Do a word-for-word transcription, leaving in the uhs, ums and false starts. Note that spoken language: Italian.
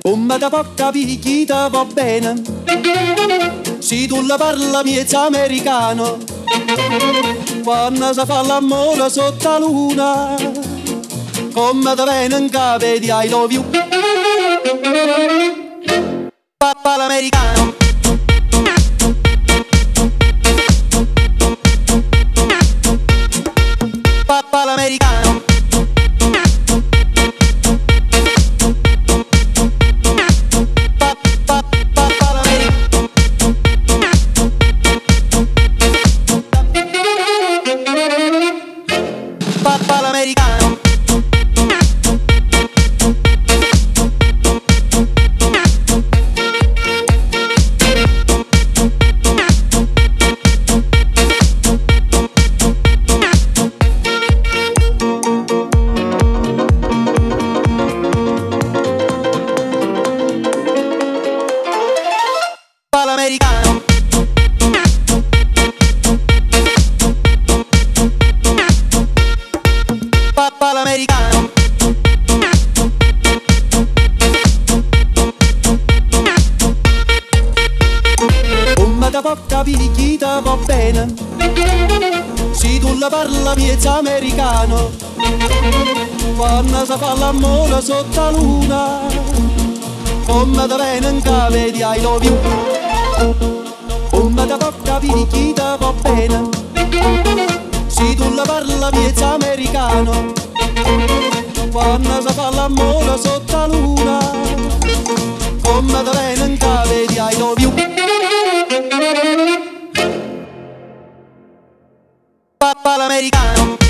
Come da può capire chi te va bene, se tu la parla miezza americano, quando si fa l'amore sotto la luna, come te viene in capo di I love you. Papà l'americano. Papà l'americano. Papà l'americano. Papà l'americano. Papà l'americano. Come da può capire chi te va bene, se tu la parla miezza americano, quando si fa l'amore sotto la luna, come te viene in capo di I love you. Come da può capire chi te va bene, se tu la parla miezza americano, quando si fa l'amore sotto la luna, come te viene in capo di I love you. Papà l'americano.